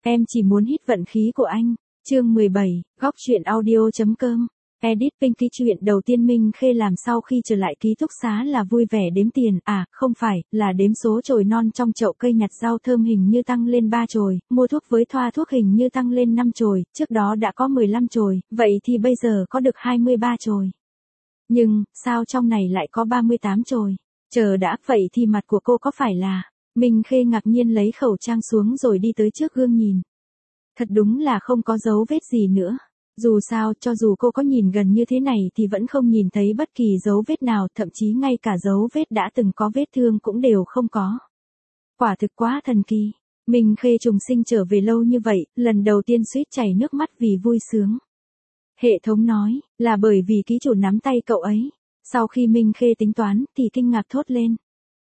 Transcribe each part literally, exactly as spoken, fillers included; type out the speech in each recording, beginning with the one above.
Em chỉ muốn hít vận khí của anh. Chương mười bảy, góc truyện audio.com. Edit Pinky chuyện đầu tiên Minh Khê làm sau khi trở lại ký túc xá là vui vẻ đếm tiền, à, không phải, là đếm số chồi non trong chậu cây nhặt rau thơm hình như tăng lên ba chồi, mua thuốc với thoa thuốc hình như tăng lên năm chồi, trước đó đã có mười lăm chồi, vậy thì bây giờ có được hai mươi ba chồi. Nhưng, sao trong này lại có ba mươi tám chồi? Chờ đã, vậy thì mặt của cô có phải là... Minh Khê ngạc nhiên lấy khẩu trang xuống rồi đi tới trước gương nhìn. Thật đúng là không có dấu vết gì nữa. Dù sao, cho dù cô có nhìn gần như thế này thì vẫn không nhìn thấy bất kỳ dấu vết nào, thậm chí ngay cả dấu vết đã từng có vết thương cũng đều không có. Quả thực quá thần kỳ. Minh Khê trùng sinh trở về lâu như vậy, lần đầu tiên suýt chảy nước mắt vì vui sướng. Hệ thống nói, là bởi vì ký chủ nắm tay cậu ấy. Sau khi Minh Khê tính toán thì kinh ngạc thốt lên.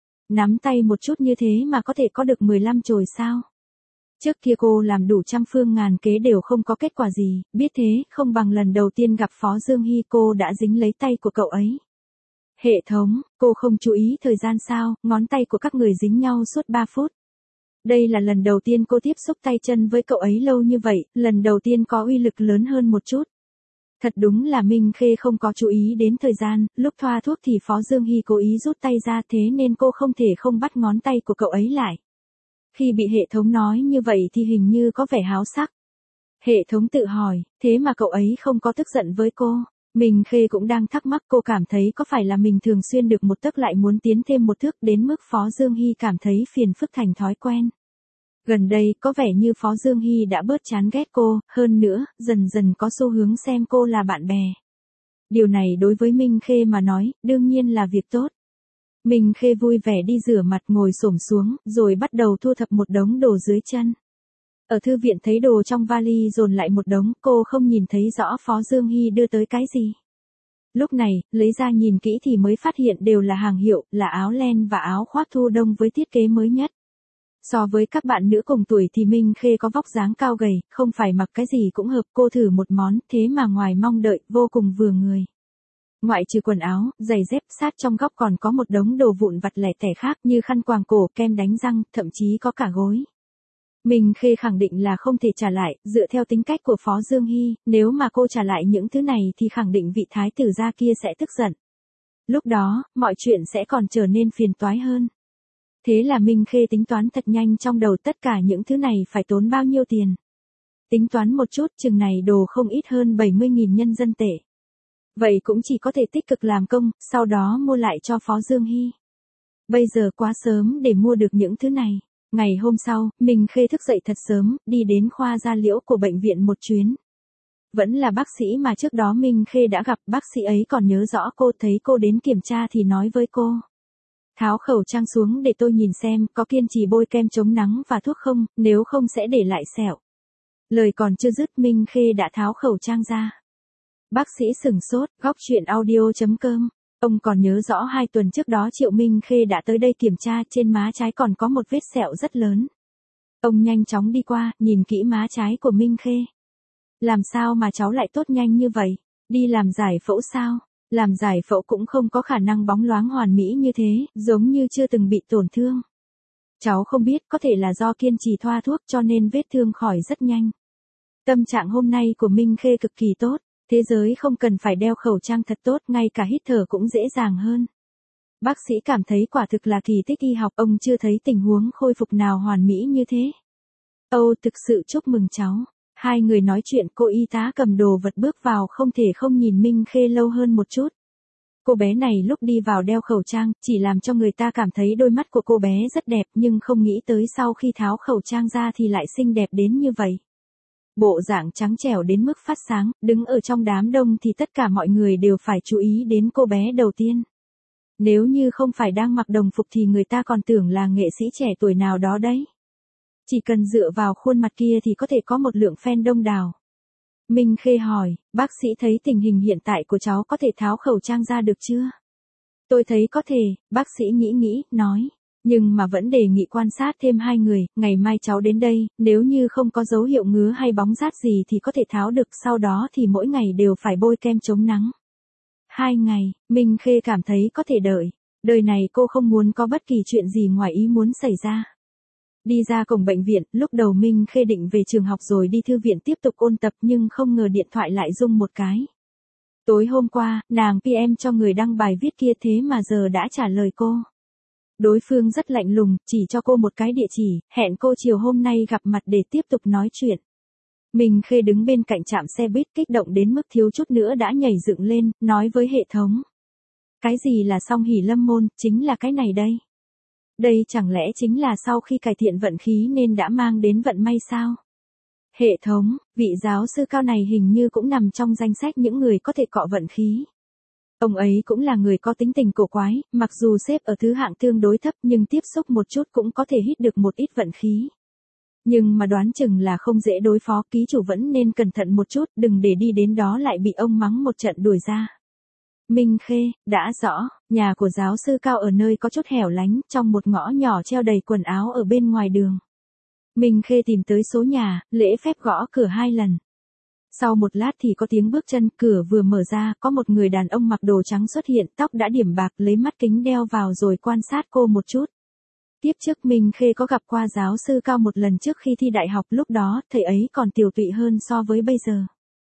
Nắm tay một chút như thế mà có thể có được mười lăm chồi sao? Trước kia cô làm đủ trăm phương ngàn kế đều không có kết quả gì, biết thế, không bằng lần đầu tiên gặp Phó Dương Hy cô đã dính lấy tay của cậu ấy. Hệ thống, cô không chú ý thời gian sao, ngón tay của các người dính nhau suốt ba phút. Đây là lần đầu tiên cô tiếp xúc tay chân với cậu ấy lâu như vậy, lần đầu tiên có uy lực lớn hơn một chút. Thật đúng là Minh Khê không có chú ý đến thời gian, lúc thoa thuốc thì Phó Dương Hy cố ý rút tay ra thế nên cô không thể không bắt ngón tay của cậu ấy lại. Khi bị hệ thống nói như vậy thì hình như có vẻ háo sắc. Hệ thống tự hỏi, thế mà cậu ấy không có tức giận với cô. Minh Khê cũng đang thắc mắc, cô cảm thấy có phải là mình thường xuyên được một tấc lại muốn tiến thêm một thước đến mức Phó Dương Hy cảm thấy phiền phức thành thói quen. Gần đây, có vẻ như Phó Dương Hy đã bớt chán ghét cô, hơn nữa, dần dần có xu hướng xem cô là bạn bè. Điều này đối với Minh Khê mà nói, đương nhiên là việc tốt. Minh Khê vui vẻ đi rửa mặt ngồi xổm xuống, rồi bắt đầu thu thập một đống đồ dưới chân. Ở thư viện thấy đồ trong vali dồn lại một đống, cô không nhìn thấy rõ Phó Dương Hy đưa tới cái gì. Lúc này, lấy ra nhìn kỹ thì mới phát hiện đều là hàng hiệu, là áo len và áo khoác thu đông với thiết kế mới nhất. So với các bạn nữ cùng tuổi thì Minh Khê có vóc dáng cao gầy, không phải mặc cái gì cũng hợp, cô thử một món, thế mà ngoài mong đợi, vô cùng vừa người. Ngoại trừ quần áo, giày dép, sát trong góc còn có một đống đồ vụn vặt lẻ tẻ khác như khăn quàng cổ, kem đánh răng, thậm chí có cả gối. Minh Khê khẳng định là không thể trả lại, dựa theo tính cách của Phó Dương Hy, nếu mà cô trả lại những thứ này thì khẳng định vị thái tử gia kia sẽ tức giận. Lúc đó, mọi chuyện sẽ còn trở nên phiền toái hơn. Thế là Minh Khê tính toán thật nhanh trong đầu tất cả những thứ này phải tốn bao nhiêu tiền. Tính toán một chút, chừng này đồ không ít hơn bảy mươi nghìn nhân dân tệ. Vậy cũng chỉ có thể tích cực làm công, sau đó mua lại cho Phó Dương Hy. Bây giờ quá sớm để mua được những thứ này. Ngày hôm sau, Minh Khê thức dậy thật sớm, đi đến khoa da liễu của bệnh viện một chuyến. Vẫn là bác sĩ mà trước đó Minh Khê đã gặp, bác sĩ ấy còn nhớ rõ cô, thấy cô đến kiểm tra thì nói với cô. Tháo khẩu trang xuống để tôi nhìn xem có kiên trì bôi kem chống nắng và thuốc không, nếu không sẽ để lại sẹo. Lời còn chưa dứt Minh Khê đã tháo khẩu trang ra. Bác sĩ sửng sốt, góc truyện audio.com. Ông còn nhớ rõ hai tuần trước đó Triệu Minh Khê đã tới đây kiểm tra, trên má trái còn có một vết sẹo rất lớn. Ông nhanh chóng đi qua, nhìn kỹ má trái của Minh Khê. Làm sao mà cháu lại tốt nhanh như vậy? Đi làm giải phẫu sao? Làm giải phẫu cũng không có khả năng bóng loáng hoàn mỹ như thế, giống như chưa từng bị tổn thương. Cháu không biết, có thể là do kiên trì thoa thuốc cho nên vết thương khỏi rất nhanh. Tâm trạng hôm nay của Minh Khê cực kỳ tốt, thế giới không cần phải đeo khẩu trang thật tốt, ngay cả hít thở cũng dễ dàng hơn. Bác sĩ cảm thấy quả thực là kỳ tích y học, ông chưa thấy tình huống khôi phục nào hoàn mỹ như thế. Âu, thực sự chúc mừng cháu. Hai người nói chuyện, cô y tá cầm đồ vật bước vào, không thể không nhìn Minh Khê lâu hơn một chút. Cô bé này lúc đi vào đeo khẩu trang, chỉ làm cho người ta cảm thấy đôi mắt của cô bé rất đẹp, nhưng không nghĩ tới sau khi tháo khẩu trang ra thì lại xinh đẹp đến như vậy. Bộ dạng trắng trẻo đến mức phát sáng, đứng ở trong đám đông thì tất cả mọi người đều phải chú ý đến cô bé đầu tiên. Nếu như không phải đang mặc đồng phục thì người ta còn tưởng là nghệ sĩ trẻ tuổi nào đó đấy. Chỉ cần dựa vào khuôn mặt kia thì có thể có một lượng fan đông đảo. Minh Khê hỏi, bác sĩ thấy tình hình hiện tại của cháu có thể tháo khẩu trang ra được chưa? Tôi thấy có thể, bác sĩ nghĩ nghĩ, nói. Nhưng mà vẫn đề nghị quan sát thêm hai người, ngày mai cháu đến đây, nếu như không có dấu hiệu ngứa hay bóng rát gì thì có thể tháo được, sau đó thì mỗi ngày đều phải bôi kem chống nắng. Hai ngày, Minh Khê cảm thấy có thể đợi. Đời này cô không muốn có bất kỳ chuyện gì ngoài ý muốn xảy ra. Đi ra cổng bệnh viện, lúc đầu Minh Khê định về trường học rồi đi thư viện tiếp tục ôn tập nhưng không ngờ điện thoại lại rung một cái. Tối hôm qua, nàng pê em cho người đăng bài viết kia thế mà giờ đã trả lời cô. Đối phương rất lạnh lùng, chỉ cho cô một cái địa chỉ, hẹn cô chiều hôm nay gặp mặt để tiếp tục nói chuyện. Minh Khê đứng bên cạnh trạm xe buýt kích động đến mức thiếu chút nữa đã nhảy dựng lên, nói với hệ thống. Cái gì là song hỷ lâm môn, chính là cái này đây. Đây chẳng lẽ chính là sau khi cải thiện vận khí nên đã mang đến vận may sao? Hệ thống, vị giáo sư cao này hình như cũng nằm trong danh sách những người có thể cọ vận khí. Ông ấy cũng là người có tính tình cổ quái, mặc dù xếp ở thứ hạng tương đối thấp nhưng tiếp xúc một chút cũng có thể hít được một ít vận khí. Nhưng mà đoán chừng là không dễ đối phó, ký chủ vẫn nên cẩn thận một chút, đừng để đi đến đó lại bị ông mắng một trận đuổi ra. Minh Khê, đã rõ, nhà của giáo sư cao ở nơi có chút hẻo lánh, trong một ngõ nhỏ treo đầy quần áo ở bên ngoài đường. Minh Khê tìm tới số nhà, lễ phép gõ cửa hai lần. Sau một lát thì có tiếng bước chân, cửa vừa mở ra, có một người đàn ông mặc đồ trắng xuất hiện, tóc đã điểm bạc, lấy mắt kính đeo vào rồi quan sát cô một chút. Tiếp trước Minh Khê có gặp qua giáo sư cao một lần trước khi thi đại học, lúc đó, thầy ấy còn tiều tụy hơn so với bây giờ.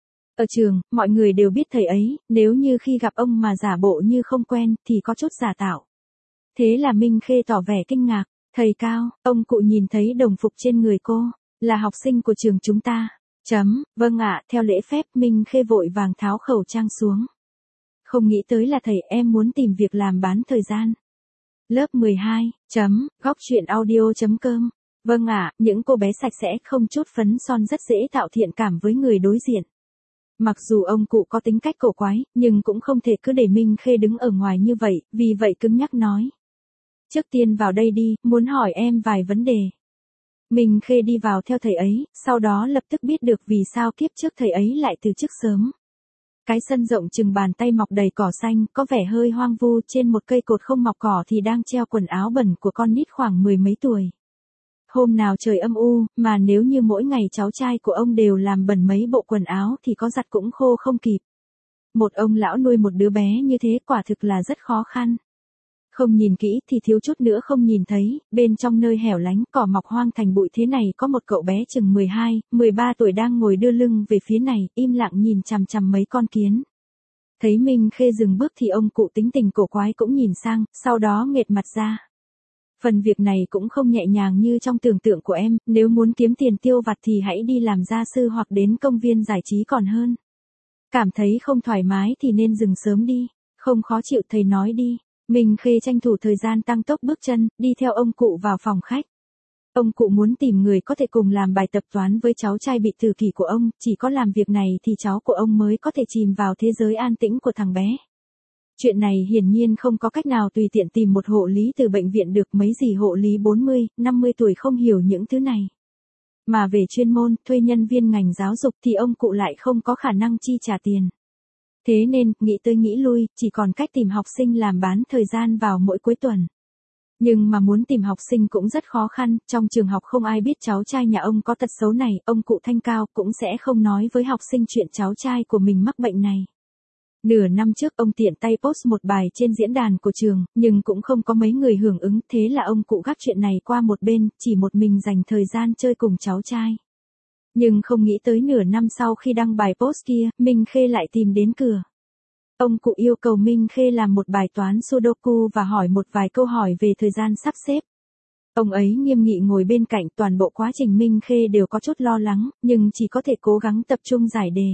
Ở trường, mọi người đều biết thầy ấy, nếu như khi gặp ông mà giả bộ như không quen, thì có chút giả tạo. Thế là Minh Khê tỏ vẻ kinh ngạc, thầy cao, ông cụ nhìn thấy đồng phục trên người cô, là học sinh của trường chúng ta. Chấm, vâng ạ, theo lễ phép Minh Khê vội vàng tháo khẩu trang xuống. Không nghĩ tới là thầy em muốn tìm việc làm bán thời gian. Lớp mười hai, chấm, góc truyện audio chấm com. Vâng ạ, những cô bé sạch sẽ không chút phấn son rất dễ tạo thiện cảm với người đối diện. Mặc dù ông cụ có tính cách cổ quái, nhưng cũng không thể cứ để Minh Khê đứng ở ngoài như vậy, vì vậy cứng nhắc nói. Trước tiên vào đây đi, muốn hỏi em vài vấn đề. Minh Khê đi vào theo thầy ấy, sau đó lập tức biết được vì sao kiếp trước thầy ấy lại từ chức sớm. Cái sân rộng chừng bàn tay mọc đầy cỏ xanh, có vẻ hơi hoang vu, trên một cây cột không mọc cỏ thì đang treo quần áo bẩn của con nít khoảng mười mấy tuổi. Hôm nào trời âm u, mà nếu như mỗi ngày cháu trai của ông đều làm bẩn mấy bộ quần áo thì có giặt cũng khô không kịp. Một ông lão nuôi một đứa bé như thế quả thực là rất khó khăn. Không nhìn kỹ thì thiếu chút nữa không nhìn thấy, bên trong nơi hẻo lánh cỏ mọc hoang thành bụi thế này có một cậu bé chừng mười hai, mười ba tuổi đang ngồi đưa lưng về phía này, im lặng nhìn chằm chằm mấy con kiến. Thấy Minh Khê dừng bước thì ông cụ tính tình cổ quái cũng nhìn sang, sau đó nghệt mặt ra. Phần việc này cũng không nhẹ nhàng như trong tưởng tượng của em, nếu muốn kiếm tiền tiêu vặt thì hãy đi làm gia sư hoặc đến công viên giải trí còn hơn. Cảm thấy không thoải mái thì nên dừng sớm đi, không khó chịu thầy nói đi. Minh Khê tranh thủ thời gian tăng tốc bước chân, đi theo ông cụ vào phòng khách. Ông cụ muốn tìm người có thể cùng làm bài tập toán với cháu trai bị tự kỷ của ông, chỉ có làm việc này thì cháu của ông mới có thể chìm vào thế giới an tĩnh của thằng bé. Chuyện này hiển nhiên không có cách nào tùy tiện tìm một hộ lý từ bệnh viện được, mấy gì hộ lý bốn mươi, năm mươi tuổi không hiểu những thứ này. Mà về chuyên môn, thuê nhân viên ngành giáo dục thì ông cụ lại không có khả năng chi trả tiền. Thế nên, nghĩ tới nghĩ lui, chỉ còn cách tìm học sinh làm bán thời gian vào mỗi cuối tuần. Nhưng mà muốn tìm học sinh cũng rất khó khăn, trong trường học không ai biết cháu trai nhà ông có tật xấu này, ông cụ thanh cao cũng sẽ không nói với học sinh chuyện cháu trai của mình mắc bệnh này. Nửa năm trước ông tiện tay post một bài trên diễn đàn của trường, nhưng cũng không có mấy người hưởng ứng, thế là ông cụ gác chuyện này qua một bên, chỉ một mình dành thời gian chơi cùng cháu trai. Nhưng không nghĩ tới nửa năm sau khi đăng bài post kia, Minh Khê lại tìm đến cửa. Ông cụ yêu cầu Minh Khê làm một bài toán Sudoku và hỏi một vài câu hỏi về thời gian sắp xếp. Ông ấy nghiêm nghị ngồi bên cạnh, toàn bộ quá trình Minh Khê đều có chút lo lắng, nhưng chỉ có thể cố gắng tập trung giải đề.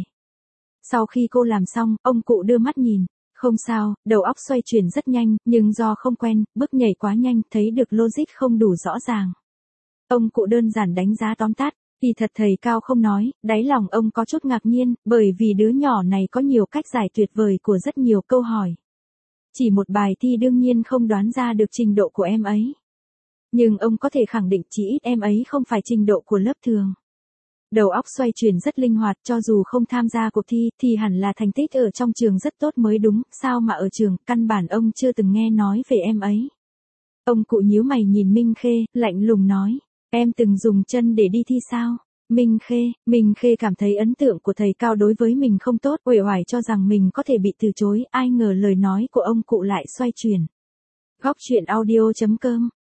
Sau khi cô làm xong, ông cụ đưa mắt nhìn. Không sao, đầu óc xoay chuyển rất nhanh, nhưng do không quen, bước nhảy quá nhanh, thấy được logic không đủ rõ ràng. Ông cụ đơn giản đánh giá tóm tắt. Thì thật thầy cao không nói, đáy lòng ông có chút ngạc nhiên, bởi vì đứa nhỏ này có nhiều cách giải tuyệt vời của rất nhiều câu hỏi. Chỉ một bài thi đương nhiên không đoán ra được trình độ của em ấy. Nhưng ông có thể khẳng định chỉ ít em ấy không phải trình độ của lớp thường. Đầu óc xoay chuyển rất linh hoạt, cho dù không tham gia cuộc thi thì hẳn là thành tích ở trong trường rất tốt mới đúng, sao mà ở trường, căn bản ông chưa từng nghe nói về em ấy. Ông cụ nhíu mày nhìn Minh Khê, lạnh lùng nói. Em từng dùng chân để đi thi sao? Minh Khê, Minh Khê cảm thấy ấn tượng của thầy cao đối với mình không tốt, uể oải cho rằng mình có thể bị từ chối, ai ngờ lời nói của ông cụ lại xoay chuyển. Góc truyện audio chấm com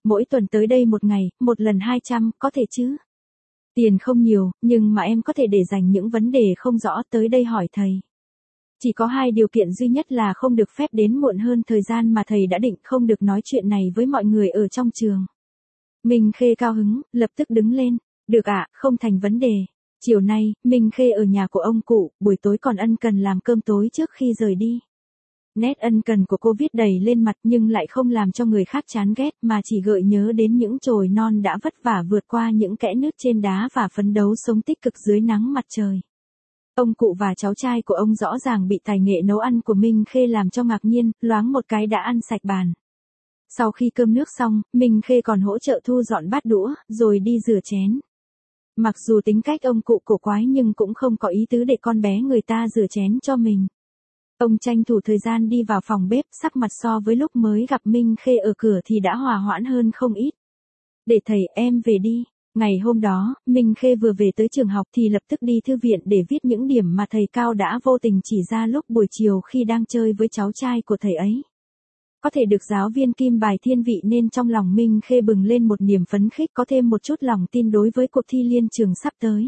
Mỗi tuần tới đây một ngày, một lần hai trăm, có thể chứ? Tiền không nhiều, nhưng mà em có thể để dành những vấn đề không rõ tới đây hỏi thầy. Chỉ có hai điều kiện duy nhất là không được phép đến muộn hơn thời gian mà thầy đã định, không được nói chuyện này với mọi người ở trong trường. Minh Khê cao hứng, lập tức đứng lên. Được ạ, không thành vấn đề. Chiều nay, Minh Khê ở nhà của ông cụ, buổi tối còn ân cần làm cơm tối trước khi rời đi. Nét ân cần của cô viết đầy lên mặt nhưng lại không làm cho người khác chán ghét mà chỉ gợi nhớ đến những chồi non đã vất vả vượt qua những kẽ nứt trên đá và phấn đấu sống tích cực dưới nắng mặt trời. Ông cụ và cháu trai của ông rõ ràng bị tài nghệ nấu ăn của Minh Khê làm cho ngạc nhiên, loáng một cái đã ăn sạch bàn. Sau khi cơm nước xong, Minh Khê còn hỗ trợ thu dọn bát đũa, rồi đi rửa chén. Mặc dù tính cách ông cụ cổ quái nhưng cũng không có ý tứ để con bé người ta rửa chén cho mình. Ông tranh thủ thời gian đi vào phòng bếp, sắc mặt so với lúc mới gặp Minh Khê ở cửa thì đã hòa hoãn hơn không ít. Để thầy, em về đi. Ngày hôm đó, Minh Khê vừa về tới trường học thì lập tức đi thư viện để viết những điểm mà thầy Cao đã vô tình chỉ ra lúc buổi chiều khi đang chơi với cháu trai của thầy ấy. Có thể được giáo viên kim bài thiên vị nên trong lòng Minh Khê bừng lên một niềm phấn khích, có thêm một chút lòng tin đối với cuộc thi liên trường sắp tới.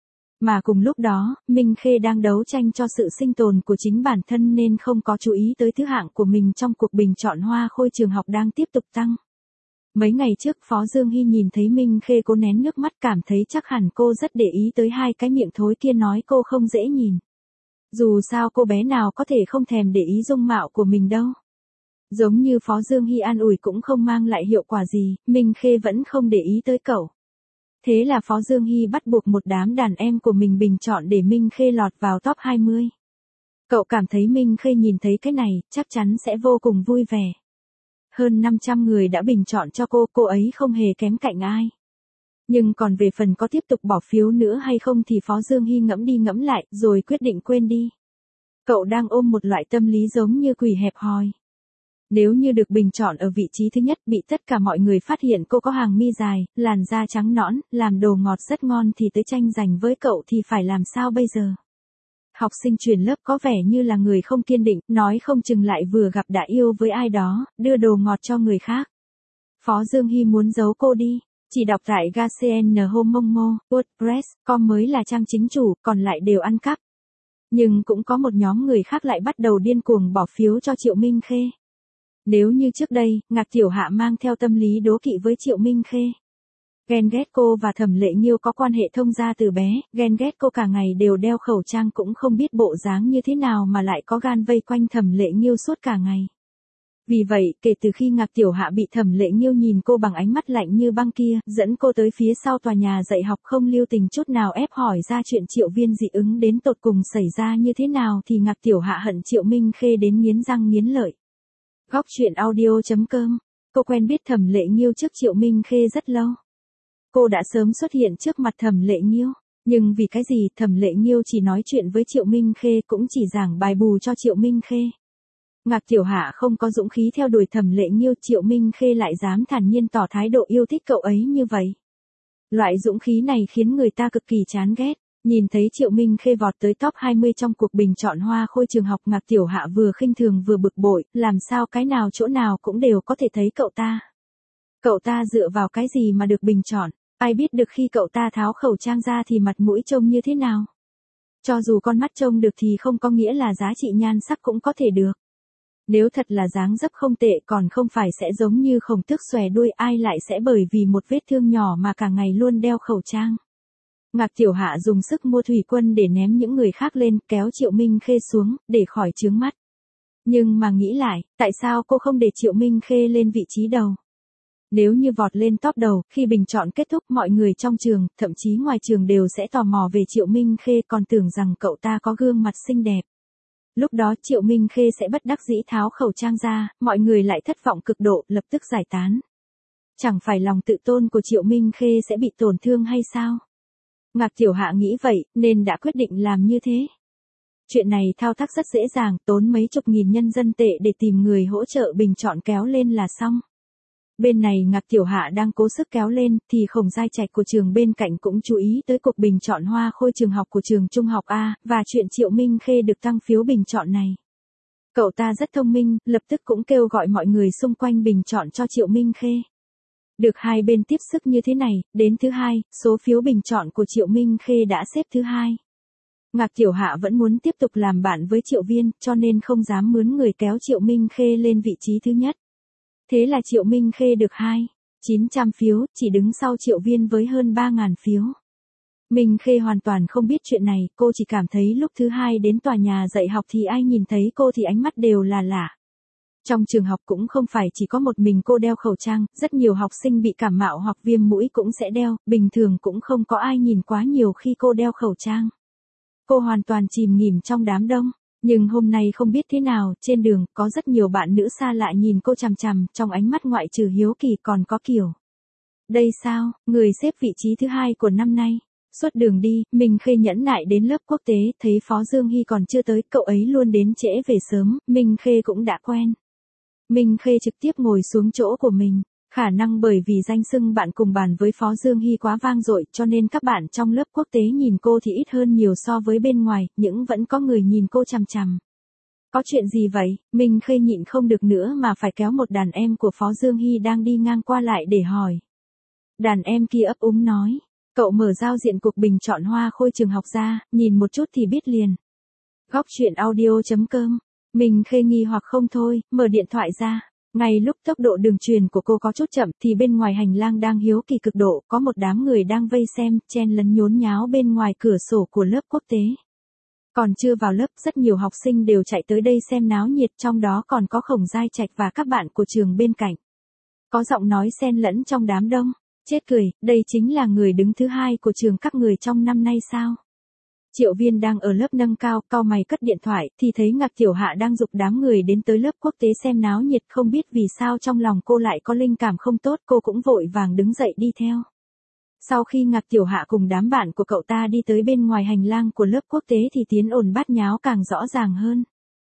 Mà cùng lúc đó, Minh Khê đang đấu tranh cho sự sinh tồn của chính bản thân nên không có chú ý tới thứ hạng của mình trong cuộc bình chọn hoa khôi trường học đang tiếp tục tăng. Mấy ngày trước Phó Dương Hy nhìn thấy Minh Khê cố nén nước mắt, cảm thấy chắc hẳn cô rất để ý tới hai cái miệng thối kia, nói cô không dễ nhìn. Dù sao cô bé nào có thể không thèm để ý dung mạo của mình đâu. Giống như Phó Dương Hy an ủi cũng không mang lại hiệu quả gì, Minh Khê vẫn không để ý tới cậu. Thế là Phó Dương Hy bắt buộc một đám đàn em của mình bình chọn để Minh Khê lọt vào top hai mươi. Cậu cảm thấy Minh Khê nhìn thấy cái này, chắc chắn sẽ vô cùng vui vẻ. Hơn năm trăm người đã bình chọn cho cô, cô ấy không hề kém cạnh ai. Nhưng còn về phần có tiếp tục bỏ phiếu nữa hay không thì Phó Dương Hy ngẫm đi ngẫm lại, rồi quyết định quên đi. Cậu đang ôm một loại tâm lý giống như quỷ hẹp hòi. Nếu như được bình chọn ở vị trí thứ nhất, bị tất cả mọi người phát hiện cô có hàng mi dài, làn da trắng nõn, làm đồ ngọt rất ngon thì tới tranh giành với cậu thì phải làm sao bây giờ? Học sinh chuyển lớp có vẻ như là người không kiên định, nói không chừng lại vừa gặp đã yêu với ai đó, đưa đồ ngọt cho người khác. Phó Dương Hy muốn giấu cô đi, chỉ đọc tại Gacn Homomo, WordPress, com mới là trang chính chủ, còn lại đều ăn cắp. Nhưng cũng có một nhóm người khác lại bắt đầu điên cuồng bỏ phiếu cho Triệu Minh Khê. Nếu như trước đây, Ngạc Tiểu Hạ mang theo tâm lý đố kỵ với Triệu Minh Khê. Ghen ghét cô và Thẩm Lệ Nghiêu có quan hệ thông gia từ bé, ghen ghét cô cả ngày đều đeo khẩu trang cũng không biết bộ dáng như thế nào mà lại có gan vây quanh Thẩm Lệ Nghiêu suốt cả ngày. Vì vậy, kể từ khi Ngạc Tiểu Hạ bị Thẩm Lệ Nghiêu nhìn cô bằng ánh mắt lạnh như băng kia, dẫn cô tới phía sau tòa nhà dạy học không lưu tình chút nào ép hỏi ra chuyện Triệu Viên dị ứng đến tột cùng xảy ra như thế nào thì Ngạc Tiểu Hạ hận Triệu Minh Khê đến nghiến răng nghiến lợi. Góc truyện audio chấm com. Cô quen biết Thẩm Lệ Nghiêu trước Triệu Minh Khê rất lâu. Cô đã sớm xuất hiện trước mặt Thẩm Lệ Nghiêu, nhưng vì cái gì Thẩm Lệ Nghiêu chỉ nói chuyện với Triệu Minh Khê, cũng chỉ giảng bài bù cho Triệu Minh Khê. Ngạc Tiểu Hạ không có dũng khí theo đuổi Thẩm Lệ Nghiêu, Triệu Minh Khê lại dám thản nhiên tỏ thái độ yêu thích cậu ấy như vậy. Loại dũng khí này khiến người ta cực kỳ chán ghét. Nhìn thấy Triệu Minh Khê vọt tới top hai mươi trong cuộc bình chọn hoa khôi trường học, Ngạc Tiểu Hạ vừa khinh thường vừa bực bội, làm sao cái nào chỗ nào cũng đều có thể thấy cậu ta. Cậu ta dựa vào cái gì mà được bình chọn, ai biết được khi cậu ta tháo khẩu trang ra thì mặt mũi trông như thế nào. Cho dù con mắt trông được thì không có nghĩa là giá trị nhan sắc cũng có thể được. Nếu thật là dáng dấp không tệ còn không phải sẽ giống như Khổng Tước xòe đuôi, ai lại sẽ bởi vì một vết thương nhỏ mà cả ngày luôn đeo khẩu trang. Ngạc Tiểu Hạ dùng sức mua thủy quân để ném những người khác lên, kéo Triệu Minh Khê xuống, để khỏi chướng mắt. Nhưng mà nghĩ lại, tại sao cô không để Triệu Minh Khê lên vị trí đầu? Nếu như vọt lên top đầu, khi bình chọn kết thúc mọi người trong trường, thậm chí ngoài trường đều sẽ tò mò về Triệu Minh Khê, còn tưởng rằng cậu ta có gương mặt xinh đẹp. Lúc đó Triệu Minh Khê sẽ bất đắc dĩ tháo khẩu trang ra, mọi người lại thất vọng cực độ, lập tức giải tán. Chẳng phải lòng tự tôn của Triệu Minh Khê sẽ bị tổn thương hay sao? Ngạc Tiểu Hạ nghĩ vậy, nên đã quyết định làm như thế. Chuyện này thao tác rất dễ dàng, tốn mấy chục nghìn nhân dân tệ để tìm người hỗ trợ bình chọn kéo lên là xong. Bên này Ngạc Tiểu Hạ đang cố sức kéo lên, thì Khổng Giai Trạch của trường bên cạnh cũng chú ý tới cuộc bình chọn hoa khôi trường học của trường trung học A, và chuyện Triệu Minh Khê được tăng phiếu bình chọn này. Cậu ta rất thông minh, lập tức cũng kêu gọi mọi người xung quanh bình chọn cho Triệu Minh Khê. Được hai bên tiếp sức như thế này, đến thứ hai, số phiếu bình chọn của Triệu Minh Khê đã xếp thứ hai. Ngạc Tiểu Hạ vẫn muốn tiếp tục làm bạn với Triệu Viên, cho nên không dám mướn người kéo Triệu Minh Khê lên vị trí thứ nhất. Thế là Triệu Minh Khê được hai chín trăm phiếu, chỉ đứng sau Triệu Viên với hơn ba nghìn phiếu. Minh Khê hoàn toàn không biết chuyện này, cô chỉ cảm thấy lúc thứ hai đến tòa nhà dạy học thì ai nhìn thấy cô thì ánh mắt đều là lạ. Trong trường học cũng không phải chỉ có một mình cô đeo khẩu trang, rất nhiều học sinh bị cảm mạo hoặc viêm mũi cũng sẽ đeo, bình thường cũng không có ai nhìn quá nhiều khi cô đeo khẩu trang. Cô hoàn toàn chìm nghỉm trong đám đông, nhưng hôm nay không biết thế nào, trên đường có rất nhiều bạn nữ xa lạ nhìn cô chằm chằm, trong ánh mắt ngoại trừ hiếu kỳ còn có kiểu. Đây sao, người xếp vị trí thứ hai của năm nay. Suốt đường đi, Minh Khê nhẫn nại đến lớp quốc tế, thấy Phó Dương Hy còn chưa tới, cậu ấy luôn đến trễ về sớm, Minh Khê cũng đã quen. Minh Khê trực tiếp ngồi xuống chỗ của mình, khả năng bởi vì danh xưng bạn cùng bàn với Phó Dương Hy quá vang dội cho nên các bạn trong lớp quốc tế nhìn cô thì ít hơn nhiều so với bên ngoài, nhưng vẫn có người nhìn cô chằm chằm. Có chuyện gì vậy? Minh Khê nhịn không được nữa mà phải kéo một đàn em của Phó Dương Hy đang đi ngang qua lại để hỏi. Đàn em kia ấp úng nói, cậu mở giao diện cuộc bình chọn hoa khôi trường học ra, nhìn một chút thì biết liền. Góc truyện audio chấm com. Minh Khê nghi hoặc không thôi, mở điện thoại ra. Ngay lúc tốc độ đường truyền của cô có chút chậm thì bên ngoài hành lang đang hiếu kỳ cực độ, có một đám người đang vây xem, chen lấn nhốn nháo bên ngoài cửa sổ của lớp quốc tế. Còn chưa vào lớp, rất nhiều học sinh đều chạy tới đây xem náo nhiệt, trong đó còn có Khổng Giai Trạch và các bạn của trường bên cạnh. Có giọng nói xen lẫn trong đám đông. Chết cười, đây chính là người đứng thứ hai của trường các người trong năm nay sao? Triệu Viên đang ở lớp nâng cao, cau mày cất điện thoại, thì thấy Ngạc Tiểu Hạ đang giục đám người đến tới lớp quốc tế xem náo nhiệt, không biết vì sao trong lòng cô lại có linh cảm không tốt, cô cũng vội vàng đứng dậy đi theo. Sau khi Ngạc Tiểu Hạ cùng đám bạn của cậu ta đi tới bên ngoài hành lang của lớp quốc tế thì tiếng ồn bát nháo càng rõ ràng hơn.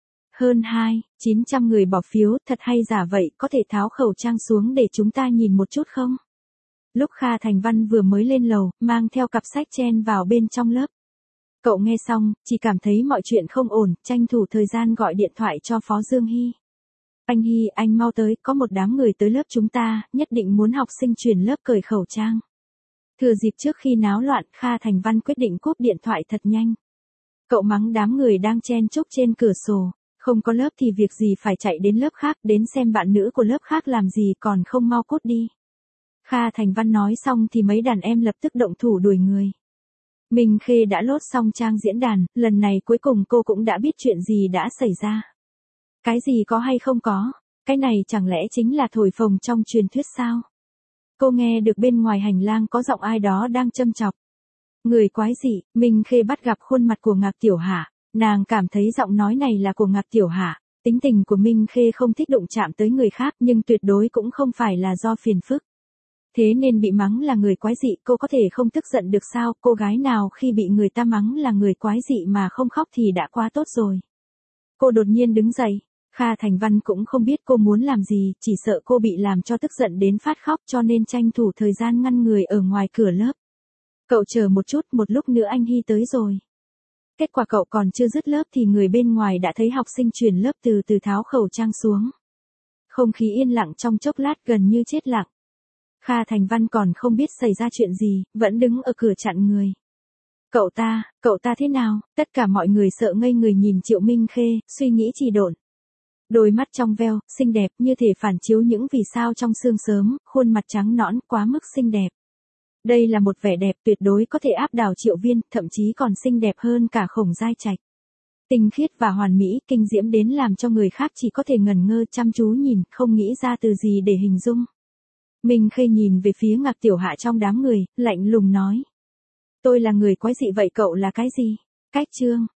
Hơn hai chín trăm người bỏ phiếu, thật hay giả vậy, có thể tháo khẩu trang xuống để chúng ta nhìn một chút không? Lúc Kha Thành Văn vừa mới lên lầu, mang theo cặp sách chen vào bên trong lớp. Cậu nghe xong, chỉ cảm thấy mọi chuyện không ổn, tranh thủ thời gian gọi điện thoại cho Phó Dương Hy. Anh Hy, anh mau tới, có một đám người tới lớp chúng ta, nhất định muốn học sinh chuyển lớp cởi khẩu trang. Thừa dịp trước khi náo loạn, Kha Thành Văn quyết định cúp điện thoại thật nhanh. Cậu mắng đám người đang chen chúc trên cửa sổ, không có lớp thì việc gì phải chạy đến lớp khác, đến xem bạn nữ của lớp khác làm gì còn không mau cút đi. Kha Thành Văn nói xong thì mấy đàn em lập tức động thủ đuổi người. Minh Khê đã lốt xong trang diễn đàn, lần này cuối cùng cô cũng đã biết chuyện gì đã xảy ra. Cái gì có hay không có, cái này chẳng lẽ chính là thổi phồng trong truyền thuyết sao? Cô nghe được bên ngoài hành lang có giọng ai đó đang châm chọc. Người quái dị, Minh Khê bắt gặp khuôn mặt của Ngạc Tiểu Hạ, nàng cảm thấy giọng nói này là của Ngạc Tiểu Hạ. Tính tình của Minh Khê không thích đụng chạm tới người khác nhưng tuyệt đối cũng không phải là do phiền phức. Thế nên bị mắng là người quái dị, cô có thể không tức giận được sao? Cô gái nào khi bị người ta mắng là người quái dị mà không khóc thì đã quá tốt rồi. Cô đột nhiên đứng dậy, Kha Thành Văn cũng không biết cô muốn làm gì, chỉ sợ cô bị làm cho tức giận đến phát khóc cho nên tranh thủ thời gian ngăn người ở ngoài cửa lớp. Cậu chờ một chút, một lúc nữa anh Hy tới rồi. Kết quả cậu còn chưa dứt lớp thì người bên ngoài đã thấy học sinh chuyển lớp từ từ tháo khẩu trang xuống. Không khí yên lặng trong chốc lát gần như chết lặng. Kha Thành Văn còn không biết xảy ra chuyện gì, vẫn đứng ở cửa chặn người. Cậu ta, cậu ta thế nào? Tất cả mọi người sợ ngây người nhìn Triệu Minh Khê, suy nghĩ trì độn. Đôi mắt trong veo, xinh đẹp như thể phản chiếu những vì sao trong sương sớm, khuôn mặt trắng nõn quá mức xinh đẹp. Đây là một vẻ đẹp tuyệt đối có thể áp đảo Triệu Viên, thậm chí còn xinh đẹp hơn cả Khổng Giai Trạch. Tinh khiết và hoàn mỹ, kinh diễm đến làm cho người khác chỉ có thể ngẩn ngơ chăm chú nhìn, không nghĩ ra từ gì để hình dung. Minh Khê nhìn về phía Ngạc Tiểu Hạ trong đám người, lạnh lùng nói. Tôi là người quái dị vậy cậu là cái gì? Cách chương,